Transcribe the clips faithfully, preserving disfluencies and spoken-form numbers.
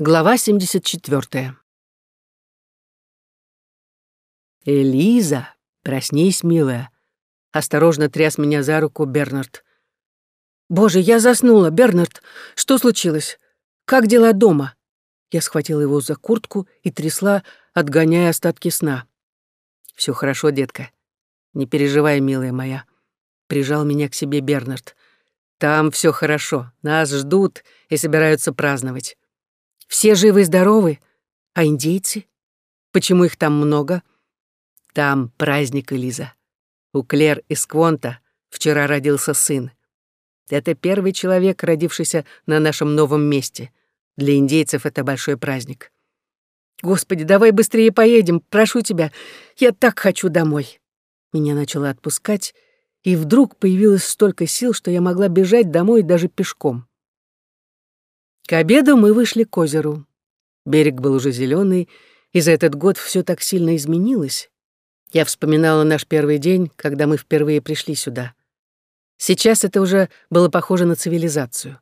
Глава семьдесят четвёртая. «Элиза, проснись, милая!» — осторожно тряс меня за руку Бернард. «Боже, я заснула! Бернард, что случилось? Как дела дома?» Я схватила его за куртку и трясла, отгоняя остатки сна. «Всё хорошо, детка. Не переживай, милая моя», — прижал меня к себе Бернард. «Там всё хорошо. Нас ждут и собираются праздновать. Все живы и здоровы? А индейцы? Почему их там много?» «Там праздник, Элиза. У Клэр из Квонта вчера родился сын. Это первый человек, родившийся на нашем новом месте. Для индейцев это большой праздник. Господи, давай быстрее поедем, прошу тебя. Я так хочу домой». Меня начало отпускать, и вдруг появилось столько сил, что я могла бежать домой даже пешком. К обеду мы вышли к озеру. Берег был уже зеленый, и за этот год все так сильно изменилось. Я вспоминала наш первый день, когда мы впервые пришли сюда. Сейчас это уже было похоже на цивилизацию.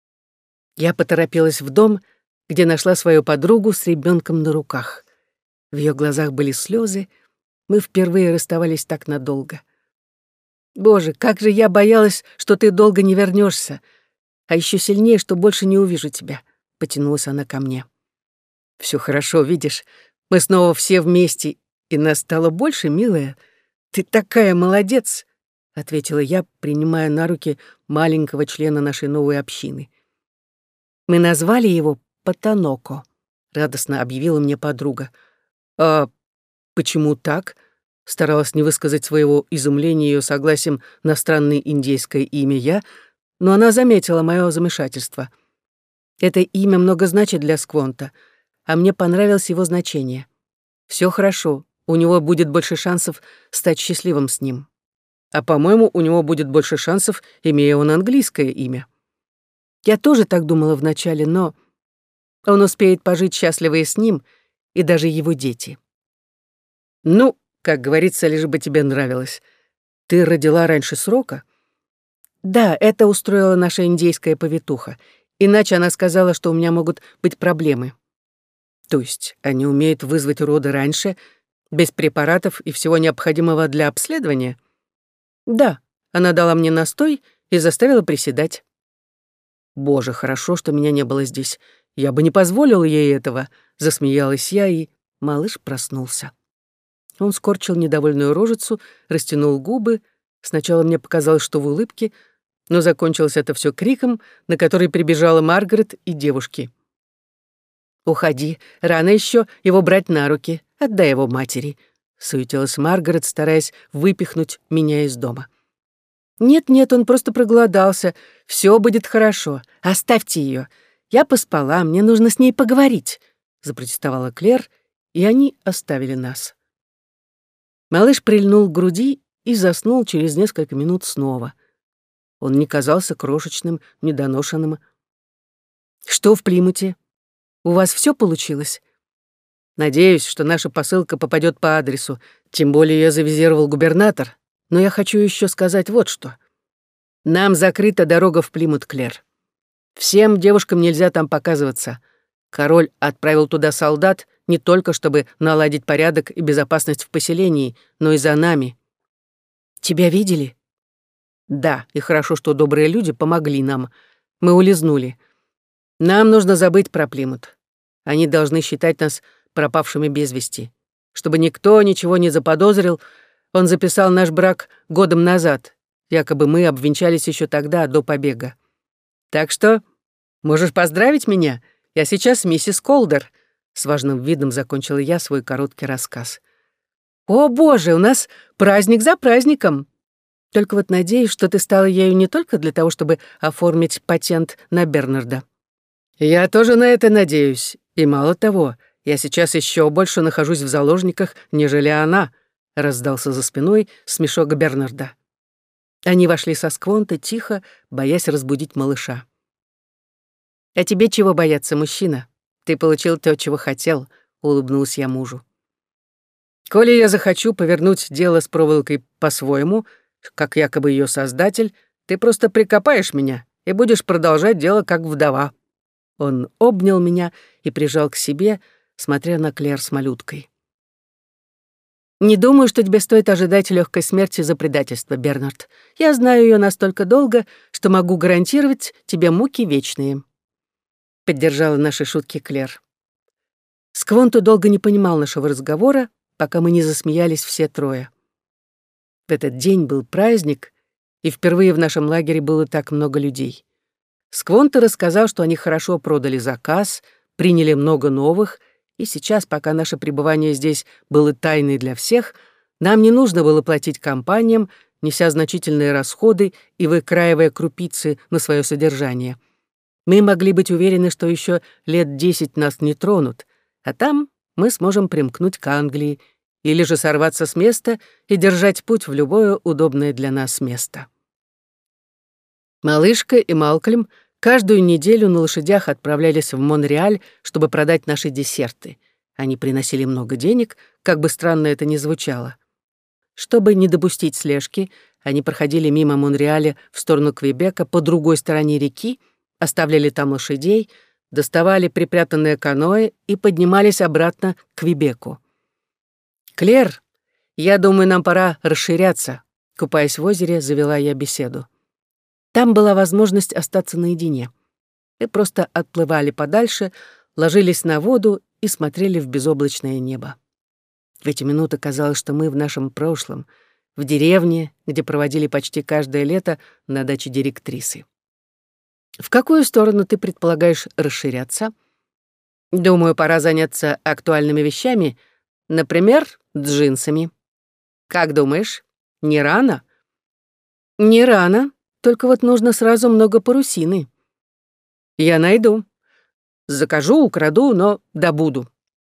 Я поторопилась в дом, где нашла свою подругу с ребенком на руках. В ее глазах были слезы. Мы впервые расставались так надолго. «Боже, как же я боялась, что ты долго не вернешься, а еще сильнее, что больше не увижу тебя», — потянулась она ко мне. «Все хорошо, видишь, мы снова все вместе, и нас стало больше, милая. Ты такая молодец», — ответила я, принимая на руки маленького члена нашей новой общины. «Мы назвали его Потаноко», — радостно объявила мне подруга. «А почему так?» — старалась не высказать своего изумления ее согласием на странное индейское имя я, но она заметила мое замешательство. Это имя много значит для Сквонта, а мне понравилось его значение. Все хорошо, у него будет больше шансов стать счастливым с ним. А, по-моему, у него будет больше шансов, имея он английское имя. Я тоже так думала вначале, но он успеет пожить счастливо и с ним, и даже его дети. «Ну, как говорится, лишь бы тебе нравилось. Ты родила раньше срока?» «Да, это устроила наша индейская повитуха. Иначе она сказала, что у меня могут быть проблемы». «То есть они умеют вызвать роды раньше, без препаратов и всего необходимого для обследования?» «Да, она дала мне настой и заставила приседать». «Боже, хорошо, что меня не было здесь. Я бы не позволила ей этого», — засмеялась я, и малыш проснулся. Он скорчил недовольную рожицу, растянул губы. Сначала мне показалось, что в улыбке, но закончилось это все криком, на который прибежала Маргарет и девушки. «Уходи, рано еще его брать на руки, отдай его матери», — суетилась Маргарет, стараясь выпихнуть меня из дома. «Нет-нет, он просто проголодался. Все будет хорошо. Оставьте ее. Я поспала, мне нужно с ней поговорить», — запротестовала Клэр, и они оставили нас. Малыш прильнул к груди и заснул через несколько минут снова. Он не казался крошечным, недоношенным. «Что в Плимуте? У вас все получилось?» «Надеюсь, что наша посылка попадет по адресу, тем более ее завизировал губернатор. Но я хочу еще сказать вот что. Нам закрыта дорога в Плимут, Клэр. Всем девушкам нельзя там показываться. Король отправил туда солдат не только чтобы наладить порядок и безопасность в поселении, но и за нами». «Тебя видели?» «Да, и хорошо, что добрые люди помогли нам. Мы улизнули. Нам нужно забыть про Плимут. Они должны считать нас пропавшими без вести. Чтобы никто ничего не заподозрил, он записал наш брак годом назад. Якобы мы обвенчались еще тогда, до побега. Так что можешь поздравить меня. Я сейчас миссис Колдер». С важным видом закончила я свой короткий рассказ. «О, Боже, у нас праздник за праздником. Только вот надеюсь, что ты стала ею не только для того, чтобы оформить патент на Бернарда». «Я тоже на это надеюсь. И мало того, я сейчас еще больше нахожусь в заложниках, нежели она», — раздался за спиной смешок Бернарда. Они вошли со Сквонта тихо, боясь разбудить малыша. «А тебе чего бояться, мужчина? Ты получил то, чего хотел», — улыбнулась я мужу. «Коли я захочу повернуть дело с проволокой по-своему, как якобы ее создатель, ты просто прикопаешь меня и будешь продолжать дело как вдова», Он обнял меня и прижал к себе, смотря на Клэр с малюткой. «Не думаю, что тебе стоит ожидать легкой смерти за предательство, Бернард. Я знаю ее настолько долго, что могу гарантировать тебе муки вечные», — поддержала наши шутки Клэр. Сквонто долго не понимал нашего разговора, пока мы не засмеялись все трое. В этот день был праздник, и впервые в нашем лагере было так много людей. Сквонто рассказал, что они хорошо продали заказ, приняли много новых, и сейчас, пока наше пребывание здесь было тайной для всех, нам не нужно было платить компаниям, неся значительные расходы и выкраивая крупицы на свое содержание. Мы могли быть уверены, что еще лет десять нас не тронут, а там мы сможем примкнуть к Англии или же сорваться с места и держать путь в любое удобное для нас место. Малышка и Малкольм каждую неделю на лошадях отправлялись в Монреаль, чтобы продать наши десерты. Они приносили много денег, как бы странно это ни звучало. Чтобы не допустить слежки, они проходили мимо Монреаля в сторону Квебека по другой стороне реки, оставляли там лошадей, доставали припрятанное каноэ и поднимались обратно к Квебеку. «Клэр, я думаю, нам пора расширяться», — купаясь в озере, завела я беседу. Там была возможность остаться наедине. Мы просто отплывали подальше, ложились на воду и смотрели в безоблачное небо. В эти минуты казалось, что мы в нашем прошлом, в деревне, где проводили почти каждое лето на даче директрисы. «В какую сторону ты предполагаешь расширяться?» «Думаю, пора заняться актуальными вещами, например, джинсами. Как думаешь, не рано?» «Не рано. Только вот нужно сразу много парусины». «Я найду. Закажу, украду, но добуду.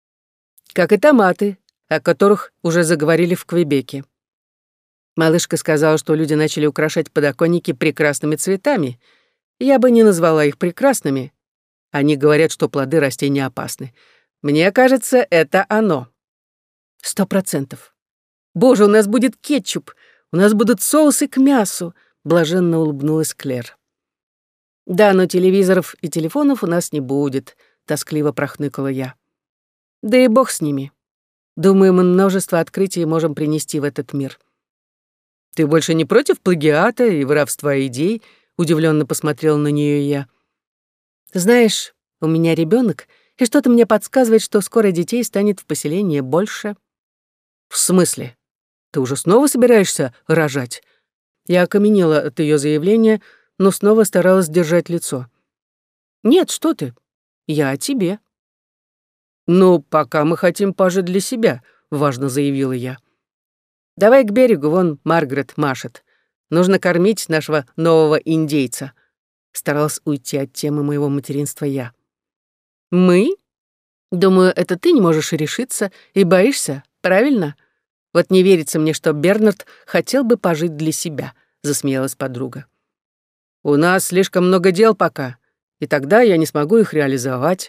Как и томаты, о которых уже заговорили в Квебеке». Малышка сказала, что люди начали украшать подоконники прекрасными цветами. Я бы не назвала их прекрасными. Они говорят, что плоды растений опасны. Мне кажется, это оно. Сто процентов. Боже, у нас будет кетчуп, у нас будут соусы к мясу. Блаженно улыбнулась Клэр. «Да, но телевизоров и телефонов у нас не будет», — тоскливо прохныкала я. «Да и бог с ними. Думаю, мы множество открытий можем принести в этот мир». «Ты больше не против плагиата и воровства идей?» — удивленно посмотрела на нее я. «Знаешь, у меня ребенок, и что-то мне подсказывает, что скоро детей станет в поселении больше». «В смысле? Ты уже снова собираешься рожать?» Я окаменела от ее заявления, но снова старалась держать лицо. «Нет, что ты? Я о тебе». «Ну, пока мы хотим пожить для себя», — важно заявила я. «Давай к берегу, вон Маргарет машет. Нужно кормить нашего нового индейца», — старалась уйти от темы моего материнства я. «Мы? Думаю, это ты не можешь решиться и боишься, правильно? Вот не верится мне, что Бернард хотел бы пожить для себя», — засмеялась подруга. «У нас слишком много дел пока, и тогда я не смогу их реализовать».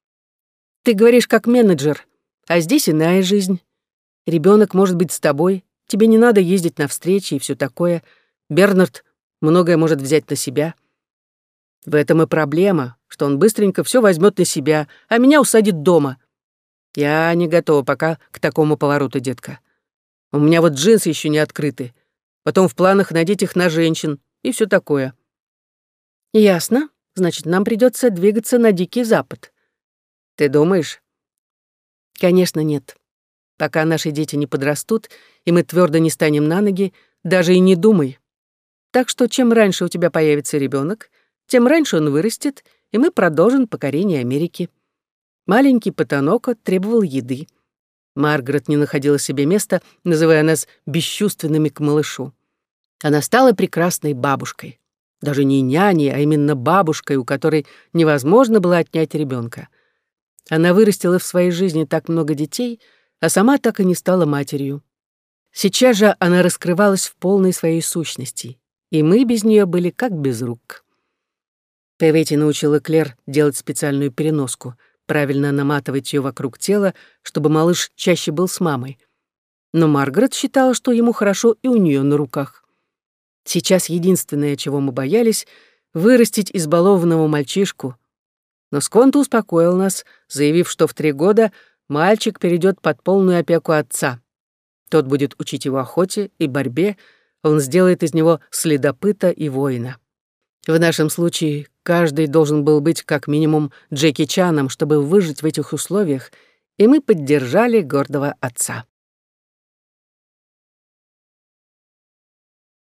«Ты говоришь как менеджер, а здесь иная жизнь. Ребенок может быть с тобой, тебе не надо ездить на встречи и все такое. Бернард многое может взять на себя. В этом и проблема, что он быстренько все возьмет на себя, а меня усадит дома. Я не готова пока к такому повороту, детка. У меня вот джинсы еще не открыты. Потом в планах надеть их на женщин и все такое». «Ясно. Значит, нам придется двигаться на Дикий Запад». «Ты думаешь?» «Конечно, нет. Пока наши дети не подрастут, и мы твердо не станем на ноги, даже и не думай. Так что чем раньше у тебя появится ребенок, тем раньше он вырастет, и мы продолжим покорение Америки». Маленький Потаноко требовал еды. Маргарет не находила себе места, называя нас бесчувственными к малышу. Она стала прекрасной бабушкой. Даже не няней, а именно бабушкой, у которой невозможно было отнять ребенка. Она вырастила в своей жизни так много детей, а сама так и не стала матерью. Сейчас же она раскрывалась в полной своей сущности, и мы без нее были как без рук. Певетти научила Клэр делать специальную переноску, правильно наматывать ее вокруг тела, чтобы малыш чаще был с мамой. Но Маргарет считала, что ему хорошо и у нее на руках. Сейчас единственное, чего мы боялись, вырастить избалованного мальчишку. Но Сконто успокоил нас, заявив, что в три года мальчик перейдет под полную опеку отца. Тот будет учить его охоте и борьбе, он сделает из него следопыта и воина. В нашем случае каждый должен был быть как минимум Джеки Чаном, чтобы выжить в этих условиях, и мы поддержали гордого отца.